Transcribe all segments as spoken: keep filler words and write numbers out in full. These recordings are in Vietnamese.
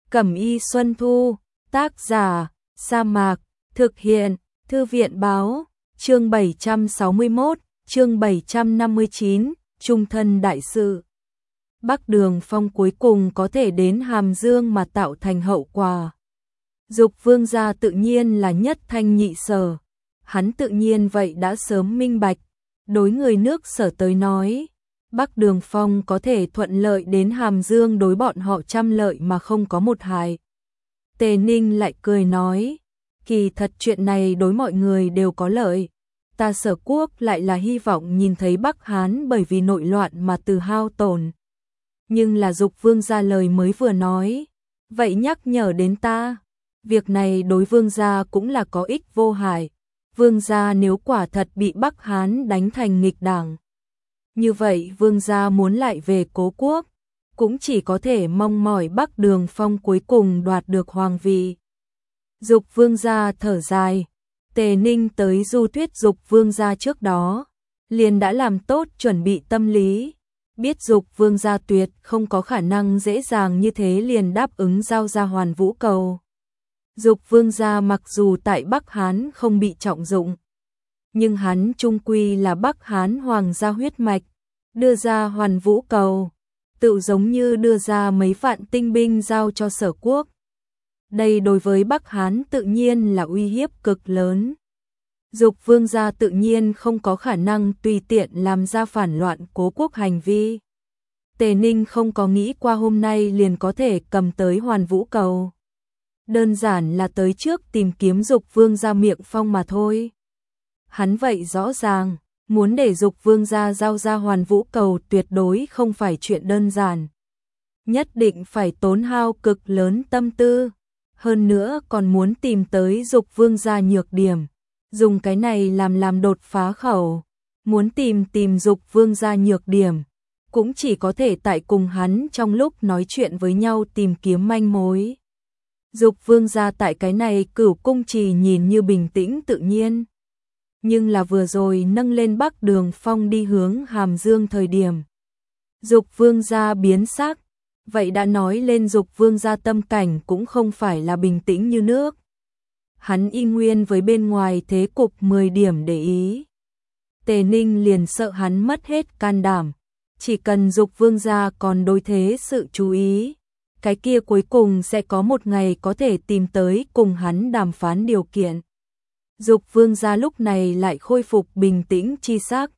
Cẩm y Xuân Thu, tác giả, Sa Mạc, thực hiện, Thư viện báo, chương bảy trăm sáu mươi mốt, chương bảy trăm năm mươi chín, trung thân đại sự. Bắc Đường Phong cuối cùng có thể đến Hàm Dương mà tạo thành hậu quả. Dục Vương gia tự nhiên là nhất thanh nhị sở, hắn tự nhiên vậy đã sớm minh bạch, đối người nước Sở tới nói, Bắc Đường Phong có thể thuận lợi đến Hàm Dương đối bọn họ trăm lợi mà không có một hại. Tề Ninh lại cười nói, kỳ thật chuyện này đối mọi người đều có lợi, ta Sở quốc lại là hy vọng nhìn thấy Bắc Hán bởi vì nội loạn mà từ hao tổn. Nhưng là Dục Vương gia lời mới vừa nói, vậy nhắc nhở đến ta, việc này đối Vương gia cũng là có ích vô hại. Vương gia nếu quả thật bị Bắc Hán đánh thành nghịch đảng, như vậy Vương gia muốn lại về cố quốc, cũng chỉ có thể mong mỏi Bắc Đường Phong cuối cùng đoạt được hoàng vị. Dục Vương gia thở dài, Tề Ninh tới du thuyết Dục Vương gia trước đó, liền đã làm tốt chuẩn bị tâm lý, biết Dục Vương gia tuyệt không có khả năng dễ dàng như thế liền đáp ứng giao ra Hoàn Vũ Cầu. Dục Vương gia mặc dù tại Bắc Hán không bị trọng dụng, nhưng hắn trung quy là Bắc Hán hoàng gia huyết mạch, đưa ra Hoàn Vũ Cầu, tự giống như đưa ra mấy vạn tinh binh giao cho Sở quốc. Đây đối với Bắc Hán tự nhiên là uy hiếp cực lớn. Dục Vương gia tự nhiên không có khả năng tùy tiện làm ra phản loạn cố quốc hành vi. Tề Ninh không có nghĩ qua hôm nay liền có thể cầm tới Hoàn Vũ Cầu. Đơn giản là tới trước tìm kiếm Dục Vương gia miệng phong mà thôi. Hắn vậy rõ ràng, muốn để Dục Vương gia giao ra Hoàn Vũ Cầu tuyệt đối không phải chuyện đơn giản. Nhất định phải tốn hao cực lớn tâm tư, hơn nữa còn muốn tìm tới Dục Vương gia nhược điểm, dùng cái này làm làm đột phá khẩu, muốn tìm tìm Dục Vương gia nhược điểm, cũng chỉ có thể tại cùng hắn trong lúc nói chuyện với nhau tìm kiếm manh mối. Dục Vương gia tại cái này Cửu Cung Trì nhìn như bình tĩnh tự nhiên, nhưng là vừa rồi nâng lên Bắc Đường Phong đi hướng Hàm Dương thời điểm, Dục Vương gia biến sắc, vậy đã nói lên Dục Vương gia tâm cảnh cũng không phải là bình tĩnh như nước. Hắn y nguyên với bên ngoài thế cục mười điểm để ý. Tề Ninh liền sợ hắn mất hết can đảm, chỉ cần Dục Vương gia còn đối thế sự chú ý, cái kia cuối cùng sẽ có một ngày có thể tìm tới cùng hắn đàm phán điều kiện. Dục Vương gia lúc này lại khôi phục bình tĩnh chi sắc,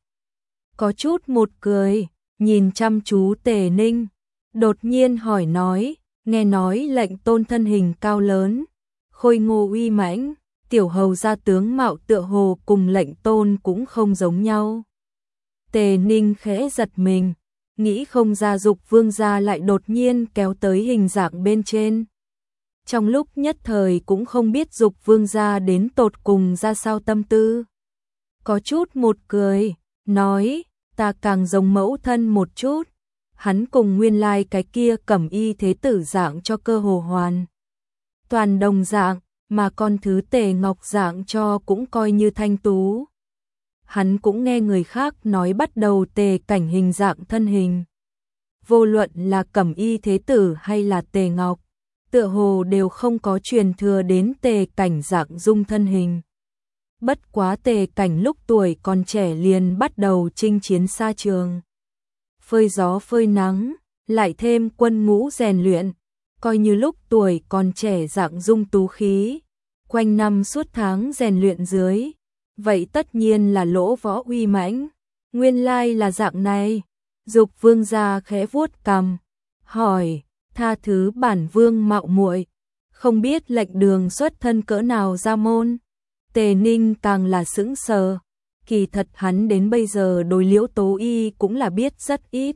có chút một cười, nhìn chăm chú Tề Ninh, đột nhiên hỏi nói, nghe nói lệnh tôn thân hình cao lớn, khôi ngô uy mãnh, tiểu hầu gia tướng mạo tựa hồ cùng lệnh tôn cũng không giống nhau. Tề Ninh khẽ giật mình, nghĩ không ra Dục Vương gia lại đột nhiên kéo tới hình dạng bên trên. Trong lúc nhất thời cũng không biết Dục Vương gia đến tột cùng ra sao tâm tư. Có chút một cười, nói, ta càng giống mẫu thân một chút. Hắn cùng nguyên lai cái kia Cẩm y thế tử dạng cho cơ hồ hoàn toàn đồng dạng, mà con thứ Tề Ngọc dạng cho cũng coi như thanh tú. Hắn cũng nghe người khác nói bắt đầu Tề Cảnh hình dạng thân hình. Vô luận là Cẩm y thế tử hay là Tề Ngọc, tựa hồ đều không có truyền thừa đến Tề Cảnh dạng dung thân hình. Bất quá Tề Cảnh lúc tuổi còn trẻ liền bắt đầu chinh chiến xa trường, phơi gió phơi nắng, lại thêm quân ngũ rèn luyện, coi như lúc tuổi còn trẻ dạng dung tú khí, quanh năm suốt tháng rèn luyện dưới, vậy tất nhiên là lỗ võ uy mãnh. Nguyên lai là dạng này. Dục Vương gia khẽ vuốt cằm, hỏi, tha thứ bản vương mạo muội, không biết lệnh đường xuất thân cỡ nào ra môn. Tề Ninh càng là sững sờ, kỳ thật hắn đến bây giờ đối Liễu Tố Y cũng là biết rất ít.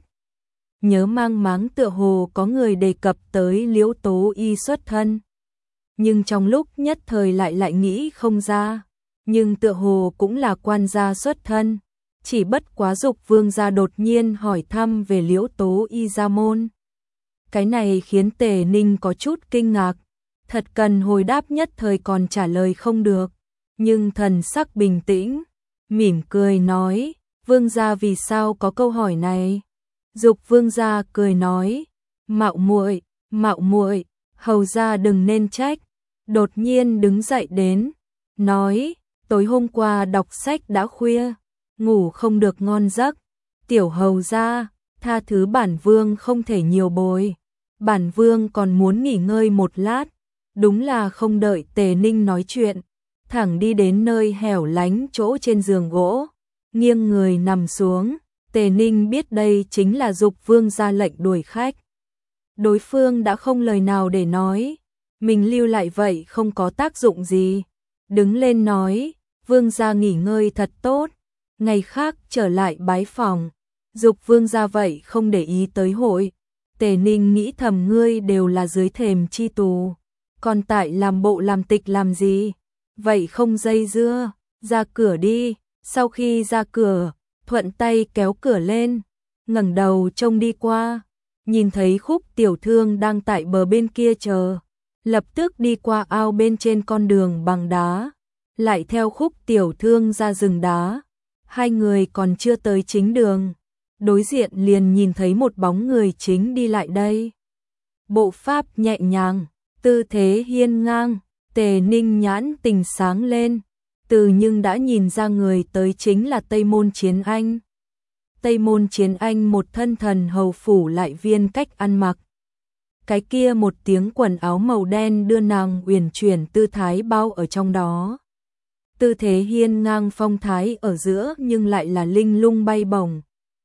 Nhớ mang máng tựa hồ có người đề cập tới Liễu Tố Y xuất thân, nhưng trong lúc nhất thời lại lại nghĩ không ra, nhưng tựa hồ cũng là quan gia xuất thân. Chỉ bất quá Dục Vương gia đột nhiên hỏi thăm về Liễu Tố Y gia môn. Cái này khiến Tề Ninh có chút kinh ngạc, thật cần hồi đáp nhất thời còn trả lời không được, nhưng thần sắc bình tĩnh, mỉm cười nói, Vương gia vì sao có câu hỏi này? Dục Vương gia cười nói, mạo muội, mạo muội, hầu ra đừng nên trách, đột nhiên đứng dậy đến, nói, tối hôm qua đọc sách đã khuya, ngủ không được ngon giấc, tiểu hầu ra, tha thứ bản vương không thể nhiều bồi, bản vương còn muốn nghỉ ngơi một lát, đúng là không đợi Tề Ninh nói chuyện, thẳng đi đến nơi hẻo lánh chỗ trên giường gỗ, nghiêng người nằm xuống, Tề Ninh biết đây chính là Dục Vương ra lệnh đuổi khách. Đối phương đã không lời nào để nói, mình lưu lại vậy không có tác dụng gì, đứng lên nói, Vương gia nghỉ ngơi thật tốt, ngày khác trở lại bái phòng. Dục Vương gia vậy không để ý tới hội. Tề Ninh nghĩ thầm ngươi đều là dưới thềm chi tù, còn tại làm bộ làm tịch làm gì, vậy không dây dưa, ra cửa đi. Sau khi ra cửa, thuận tay kéo cửa lên, ngẩng đầu trông đi qua, nhìn thấy Khúc Tiểu Thương đang tại bờ bên kia chờ, lập tức đi qua ao bên trên con đường bằng đá, lại theo Khúc Tiểu Thương ra rừng đá. Hai người còn chưa tới chính đường, đối diện liền nhìn thấy một bóng người chính đi lại đây. Bộ pháp nhẹ nhàng, tư thế hiên ngang, Tề Ninh nhãn tình sáng lên, từ nhưng đã nhìn ra người tới chính là Tây Môn Chiến Anh. Tây Môn Chiến Anh một thân thần hầu phủ lại viên cách ăn mặc. Cái kia một tiếng quần áo màu đen đưa nàng uyển chuyển tư thái bao ở trong đó. Tư thế hiên ngang phong thái ở giữa nhưng lại là linh lung bay bổng.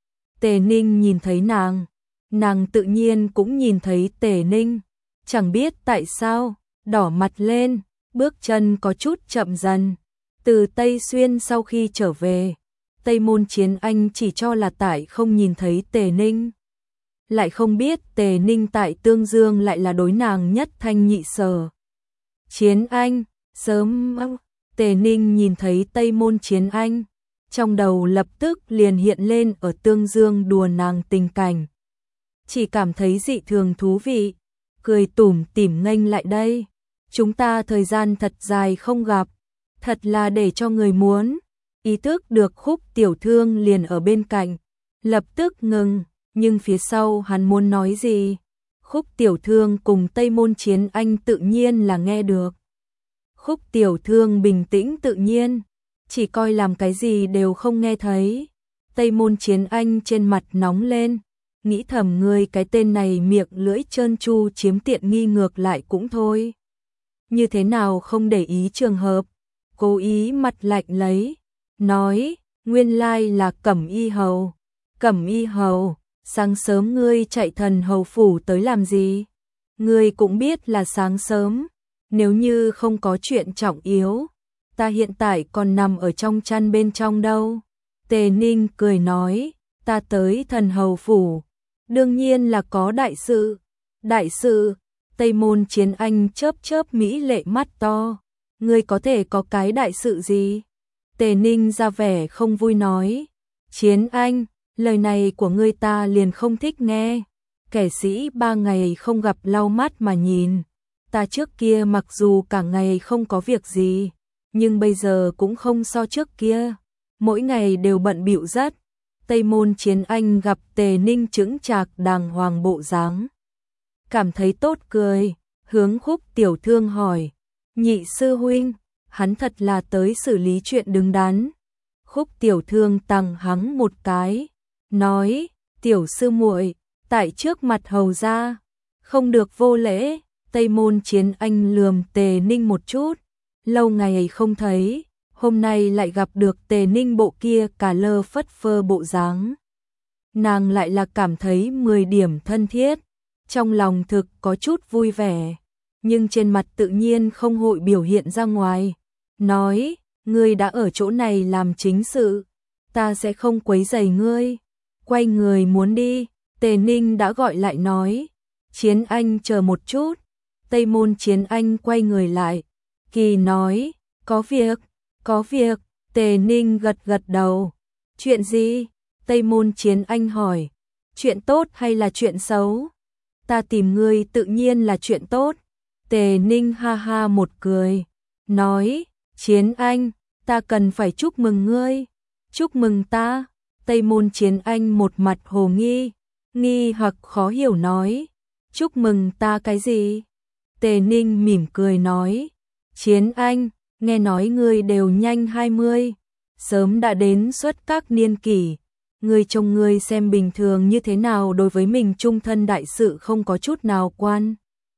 Tề Ninh nhìn thấy nàng, nàng tự nhiên cũng nhìn thấy Tề Ninh, chẳng biết tại sao, đỏ mặt lên, bước chân có chút chậm dần. Từ Tây Xuyên sau khi trở về, Tây Môn Chiến Anh chỉ cho là tại không nhìn thấy Tề Ninh. Lại không biết Tề Ninh tại Tương Dương lại là đối nàng nhất thanh nhị sở. Chiến Anh, sớm Tề Ninh nhìn thấy Tây Môn Chiến Anh, trong đầu lập tức liền hiện lên ở Tương Dương đùa nàng tình cảnh. Chỉ cảm thấy dị thường thú vị, cười tủm tỉm nghênh lại đây. Chúng ta thời gian thật dài không gặp, thật là để cho người muốn. Ý thức được Khúc Tiểu Thương liền ở bên cạnh, lập tức ngừng, nhưng phía sau hắn muốn nói gì. Khúc Tiểu Thương cùng Tây Môn Chiến Anh tự nhiên là nghe được. Khúc Tiểu Thương bình tĩnh tự nhiên, chỉ coi làm cái gì đều không nghe thấy. Tây Môn Chiến Anh trên mặt nóng lên, nghĩ thầm ngươi cái tên này miệng lưỡi trơn tru chiếm tiện nghi ngược lại cũng thôi. Như thế nào không để ý trường hợp, cố ý mặt lạnh lấy, nói, nguyên lai là Cẩm Y Hầu. Cẩm Y Hầu, sáng sớm ngươi chạy thần hầu phủ tới làm gì? Ngươi cũng biết là sáng sớm, nếu như không có chuyện trọng yếu, ta hiện tại còn nằm ở trong chăn bên trong đâu. Tề Ninh cười nói, ta tới thần hầu phủ, đương nhiên là có đại sự. Đại sự, Tây Môn Chiến Anh chớp chớp mỹ lệ mắt to, ngươi có thể có cái đại sự gì? Tề Ninh ra vẻ không vui nói, Chiến Anh, lời này của ngươi ta liền không thích nghe. Kẻ sĩ ba ngày không gặp lau mắt mà nhìn, ta trước kia mặc dù cả ngày không có việc gì, nhưng bây giờ cũng không so trước kia, mỗi ngày đều bận bịu rất. Tây Môn Chiến Anh gặp Tề Ninh chững chạc đàng hoàng bộ dáng, cảm thấy tốt cười, hướng Khúc Tiểu Thương hỏi, nhị sư huynh, hắn thật là tới xử lý chuyện đứng đắn. Khúc Tiểu Thương tằng hắng một cái, nói, tiểu sư muội, tại trước mặt hầu gia, không được vô lễ. Tây Môn Chiến Anh lườm Tề Ninh một chút, lâu ngày không thấy, hôm nay lại gặp được Tề Ninh bộ kia cả lơ phất phơ bộ dáng. Nàng lại là cảm thấy mười điểm thân thiết, trong lòng thực có chút vui vẻ, nhưng trên mặt tự nhiên không hội biểu hiện ra ngoài. Nói, ngươi đã ở chỗ này làm chính sự, ta sẽ không quấy rầy ngươi. Quay người muốn đi, Tề Ninh đã gọi lại nói, Chiến Anh chờ một chút. Tây Môn Chiến Anh quay người lại, kỳ nói, có việc, có việc. Tề Ninh gật gật đầu, chuyện gì? Tây Môn Chiến Anh hỏi, chuyện tốt hay là chuyện xấu? Ta tìm ngươi tự nhiên là chuyện tốt. Tề Ninh ha ha một cười, nói, Chiến Anh, ta cần phải chúc mừng ngươi. Chúc mừng ta? Tây Môn Chiến Anh một mặt hồ nghi, nghi hoặc khó hiểu nói, chúc mừng ta cái gì? Tề Ninh mỉm cười nói, Chiến Anh, nghe nói ngươi đều nhanh hai mươi, sớm đã đến xuất các niên kỷ. Ngươi trông ngươi xem bình thường như thế nào, đối với mình trung thân đại sự không có chút nào quan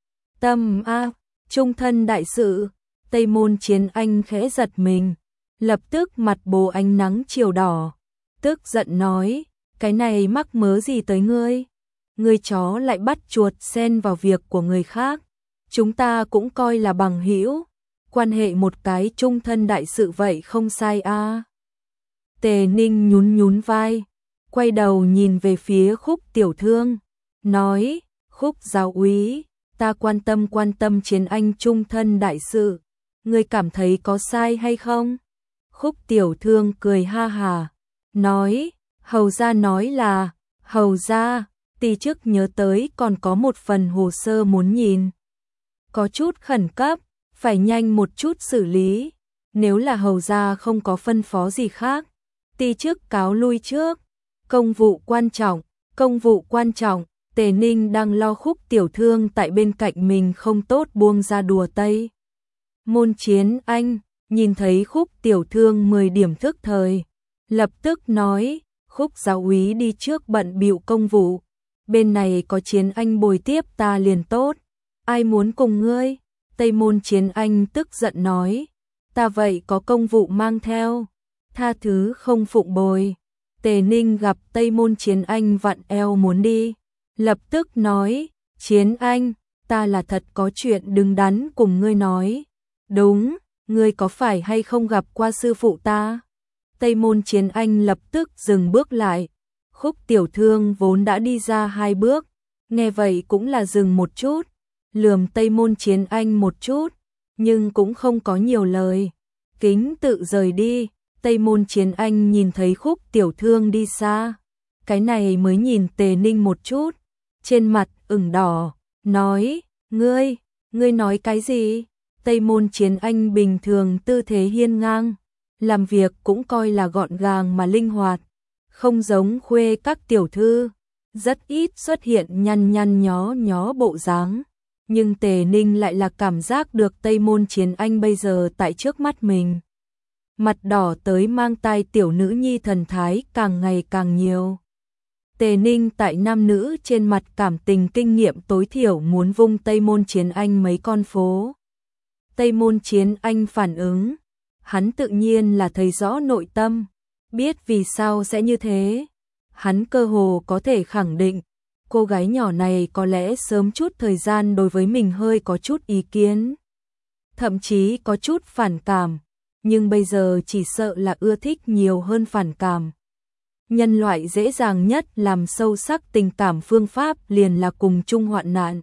tâm a. À, trung thân đại sự. Tây Môn Chiến Anh khẽ giật mình, lập tức mặt bồ ánh nắng chiều đỏ, tức giận nói, cái này mắc mớ gì tới ngươi? Ngươi chó lại bắt chuột xen vào việc của người khác, chúng ta cũng coi là bằng hữu, quan hệ một cái trung thân đại sự vậy không sai a. À. Tề Ninh nhún nhún vai, quay đầu nhìn về phía Khúc tiểu thương, nói, Khúc giáo úy, ta quan tâm quan tâm Chiến Anh trung thân đại sự, ngươi cảm thấy có sai hay không? Khúc tiểu thương cười ha hà, nói, hầu gia nói là, hầu gia, tỷ trước nhớ tới còn có một phần hồ sơ muốn nhìn. Có chút khẩn cấp, phải nhanh một chút xử lý, nếu là hầu gia không có phân phó gì khác, tỷ trước cáo lui trước. Công vụ quan trọng, công vụ quan trọng. Tề Ninh đang lo Khúc tiểu thương tại bên cạnh mình không tốt buông ra đùa Tây Môn Chiến Anh, nhìn thấy Khúc tiểu thương mười điểm thức thời, lập tức nói, Khúc giáo úy đi trước bận bịu công vụ, bên này có Chiến Anh bồi tiếp ta liền tốt, ai muốn cùng ngươi? Tây Môn Chiến Anh tức giận nói, ta vậy có công vụ mang theo, tha thứ không phụng bồi. Tề Ninh gặp Tây Môn Chiến Anh vặn eo muốn đi, lập tức nói, Chiến Anh, ta là thật có chuyện đứng đắn cùng ngươi nói. Đúng, ngươi có phải hay không gặp qua sư phụ ta? Tây Môn Chiến Anh lập tức dừng bước lại, Khúc tiểu thương vốn đã đi ra hai bước, nghe vậy cũng là dừng một chút, lườm Tây Môn Chiến Anh một chút, nhưng cũng không có nhiều lời, kính tự rời đi. Tây Môn Chiến Anh nhìn thấy Khúc tiểu thương đi xa, cái này mới nhìn Tề Ninh một chút, trên mặt ửng đỏ, nói, ngươi, ngươi nói cái gì? Tây Môn Chiến Anh bình thường tư thế hiên ngang, làm việc cũng coi là gọn gàng mà linh hoạt, không giống khuê các tiểu thư, rất ít xuất hiện nhăn nhăn nhó nhó bộ dáng. Nhưng Tề Ninh lại là cảm giác được Tây Môn Chiến Anh bây giờ tại trước mắt mình. Mặt đỏ tới mang tai tiểu nữ nhi thần thái càng ngày càng nhiều. Tề Ninh tại nam nữ trên mặt cảm tình kinh nghiệm tối thiểu muốn vung Tây Môn Chiến Anh mấy con phố. Tây Môn Chiến Anh phản ứng, hắn tự nhiên là thấy rõ nội tâm, biết vì sao sẽ như thế. Hắn cơ hồ có thể khẳng định, cô gái nhỏ này có lẽ sớm chút thời gian đối với mình hơi có chút ý kiến, thậm chí có chút phản cảm, nhưng bây giờ chỉ sợ là ưa thích nhiều hơn phản cảm. Nhân loại dễ dàng nhất làm sâu sắc tình cảm phương pháp liền là cùng chung hoạn nạn.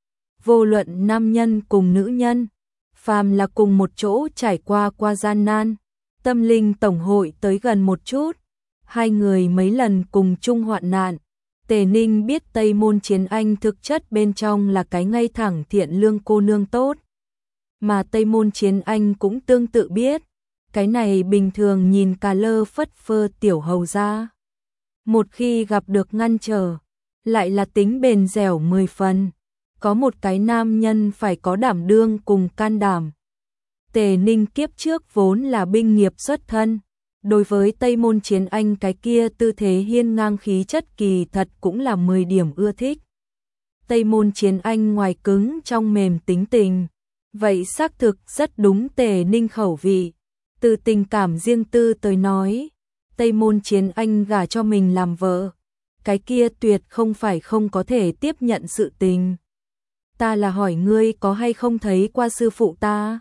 Vô luận nam nhân cùng nữ nhân, phàm là cùng một chỗ trải qua qua gian nan, tâm linh tổng hội tới gần một chút. Hai người mấy lần cùng chung hoạn nạn, Tề Ninh biết Tây Môn Chiến Anh thực chất bên trong là cái ngay thẳng thiện lương cô nương tốt. Mà Tây Môn Chiến Anh cũng tương tự biết, cái này bình thường nhìn cà lơ phất phơ tiểu hầu gia, một khi gặp được ngăn trở, lại là tính bền dẻo mười phần. Có một cái nam nhân phải có đảm đương cùng can đảm. Tề Ninh kiếp trước vốn là binh nghiệp xuất thân, đối với Tây Môn Chiến Anh cái kia tư thế hiên ngang khí chất kỳ thật cũng là mười điểm ưa thích. Tây Môn Chiến Anh ngoài cứng trong mềm tính tình, vậy xác thực rất đúng Tề Ninh khẩu vị. Từ tình cảm riêng tư tới nói, Tây Môn Chiến Anh gả cho mình làm vợ, cái kia tuyệt không phải không có thể tiếp nhận sự tình. Ta là hỏi ngươi có hay không thấy qua sư phụ ta?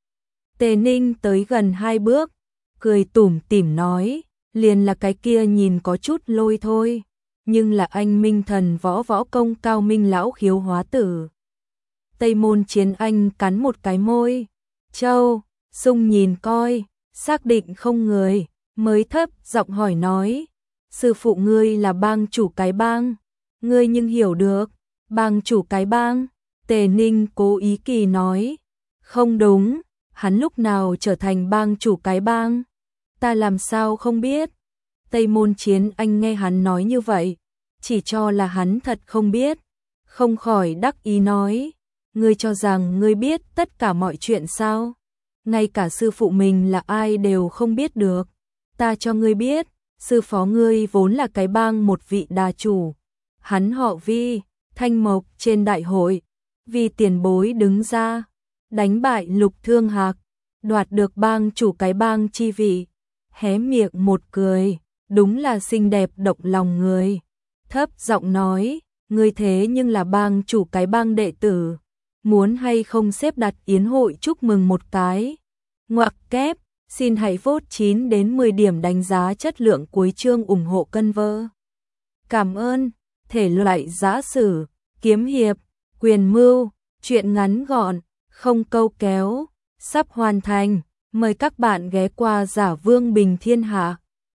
Tề Ninh tới gần hai bước, cười tủm tỉm nói, liền là cái kia nhìn có chút lôi thôi, nhưng là anh minh thần võ võ công cao minh lão khiếu hóa tử. Tây Môn Chiến Anh cắn một cái môi, Châu, sung nhìn coi, xác định không người, mới thấp giọng hỏi nói, sư phụ ngươi là bang chủ cái bang, ngươi nhưng hiểu được, bang chủ cái bang. Tề Ninh cố ý kỳ nói, không đúng, hắn lúc nào trở thành bang chủ cái bang, ta làm sao không biết. Tây Môn Chiến Anh nghe hắn nói như vậy, chỉ cho là hắn thật không biết, không khỏi đắc ý nói, Ngươi cho rằng ngươi biết tất cả mọi chuyện sao? Ngay cả sư phụ mình là ai đều không biết được. Ta cho ngươi biết, sư phó ngươi vốn là cái bang một vị đà chủ. Hắn họ Vi, Thanh Mộc trên đại hội. Vi tiền bối đứng ra, đánh bại Lục Thương Hạc, đoạt được bang chủ cái bang chi vị. Hé miệng một cười, đúng là xinh đẹp động lòng người. Thấp giọng nói, ngươi thế nhưng là bang chủ cái bang đệ tử. Muốn hay không xếp đặt yến hội chúc mừng một cái. Ngoặc kép, xin hãy vote chín đến mười điểm đánh giá chất lượng cuối chương ủng hộ cân vơ. Cảm ơn. Thể loại giã sử, kiếm hiệp, quyền mưu, truyện ngắn gọn, không câu kéo, sắp hoàn thành. Mời các bạn ghé qua Giả Vương Bình Thiên Hạ.